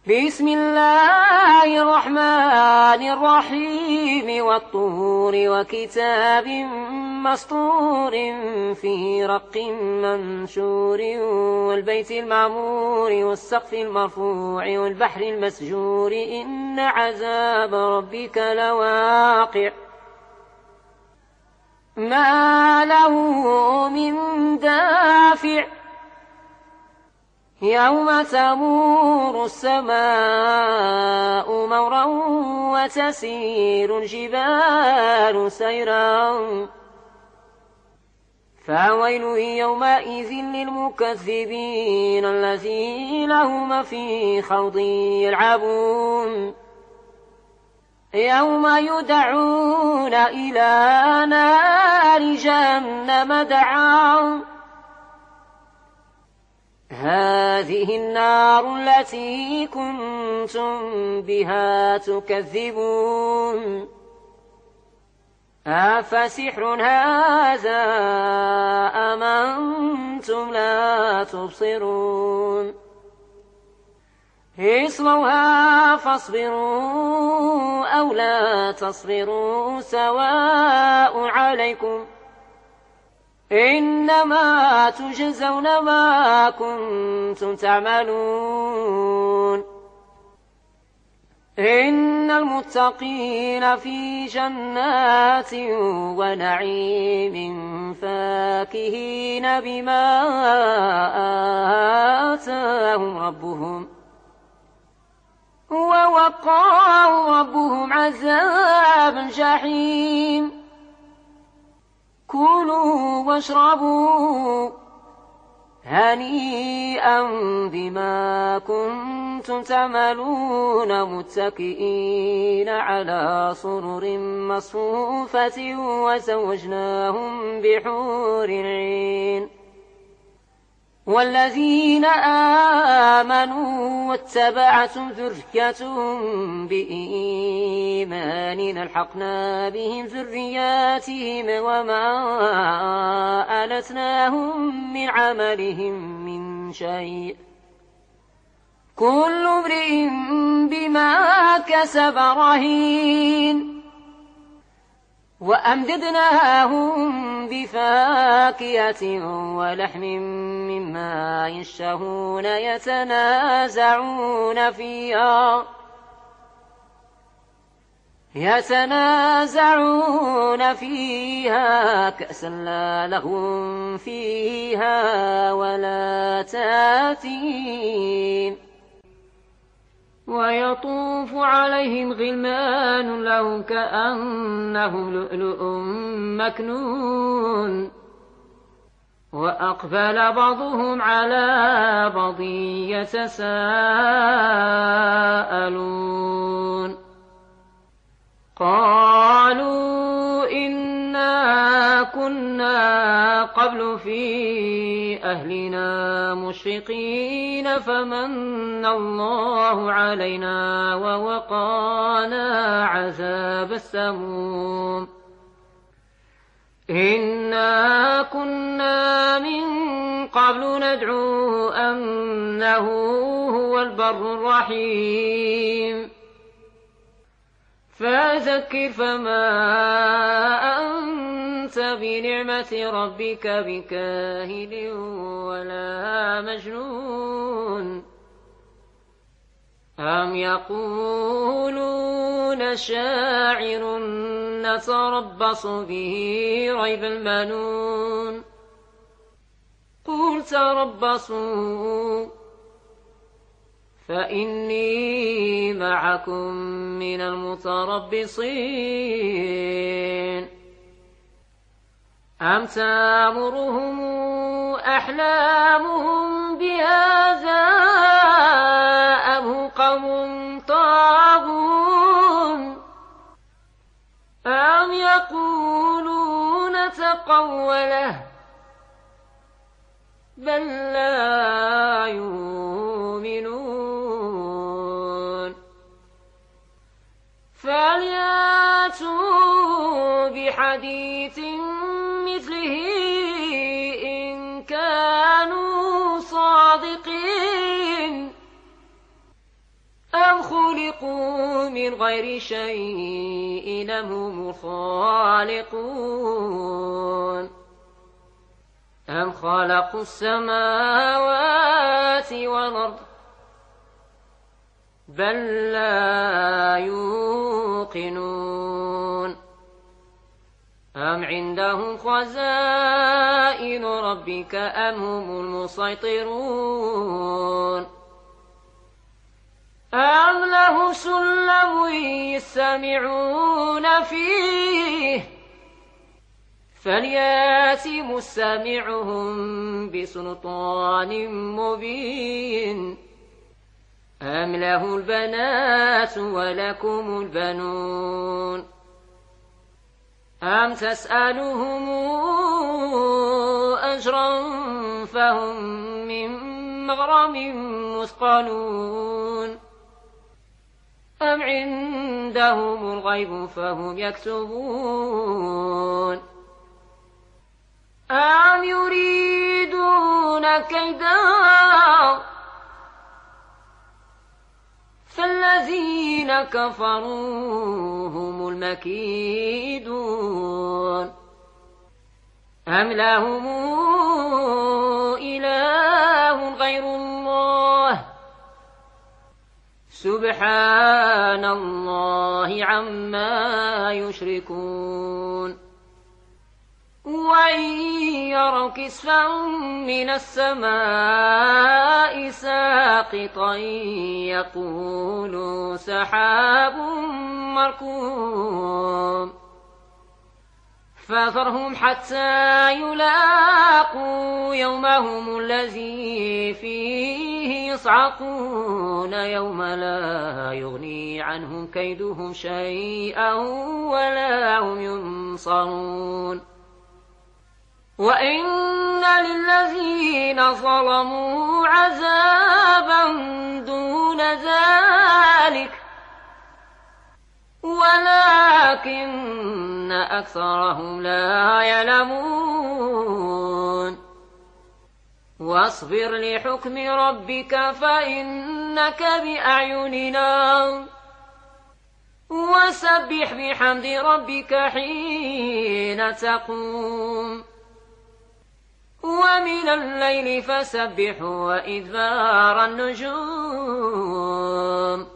بسم الله الرحمن الرحيم والطور وكتاب مسطور في رق منشور والبيت المعمور والسقف المرفوع والبحر المسجور إن عذاب ربك لواقع ما له من دافع يوم تمور السماء مورا وتسير الجبال سيرا فويل يومئذ للمكذبين الذين هم في خوض يلعبون يوم يدعون إلى نار جهنم دعا هذه النار التي كنتم بها تكذبون أفسحر هذا أم أنتم لا تبصرون اصلوها فاصبروا أو لا تصبروا سواء عليكم إنما تجزون ما كنتم تعملون إن المتقين في جنات ونعيم فاكهين بما آتاهم ربهم ووقاهم ربهم عذاب الجحيم كلوا واشربوا هنيئا بما كنتم تعملون متكئين على سرر مصفوفة وزوجناهم بحور عين والذين آمنوا واتبعتهم ذريتهم بإيمان ألحقنا بهم ذرياتهم وما ألتناهم من عملهم من شيء كل امرئ بما كسب رهين وأمددناهم بفاكهة ولحم مما يشتهون يتنازعون فيها كأسا لا لهم فيها ولا تاثيم ويطوف عليهم غلمان لهم كأنهم لؤلؤ مكنون وأقبل بعضهم على بعض يتساءلون قالوا إنا كنا قبل في أهلنا مشفقين فمن الله علينا ووقانا عذاب السموم إنا كنا من قبل ندعوه أنه هو البر الرحيم فذكر فما أنت بنعمة ربك بكاهن ولا مجنون أم يقولون شاعر نتربص به ريب المنون قل تربصوا فإني معكم من المتربصين أم تأمرهم أحلامهم بهذا أم هم قوم طاغون أم يقولون تقوله بل لا يؤمنون فلياتوا بحديث مثله إن كان كانوا صادقين خلقوا من غير شيء أم هم الخالقون أم خلقوا السماوات والأرض بل لا يوقنون أم عندهم خزائن ربك أم هم المسيطرون أم لهم سلم يستمعون فيه فليات مستمعهم بسلطان مبين أم له البنات ولكم البنون أم تسألهم أجرا فهم من مغرم مثقلون أم عندهم الغيب فهم يكتبون أم يريدون كيدا فالذين كفروا هم المكيدون أم لهم إله غير الله سبحان الله عما يشركون وإن يروا كسفا من السماء ساقطا يقولوا سحاب مركوم فذرهم حتى يلاقوا يومهم الذي فيه يصعقون يوم لا يغني عنهم كيدهم شيئا ولا هم ينصرون وإن للذين ظلموا عذابا دون ذلك ولكن أكثرهم لا يعلمون واصبر لحكم ربك فإنك بأعيننا وسبح بحمد ربك حين تقوم ومن الليل فسبح وإدبار النجوم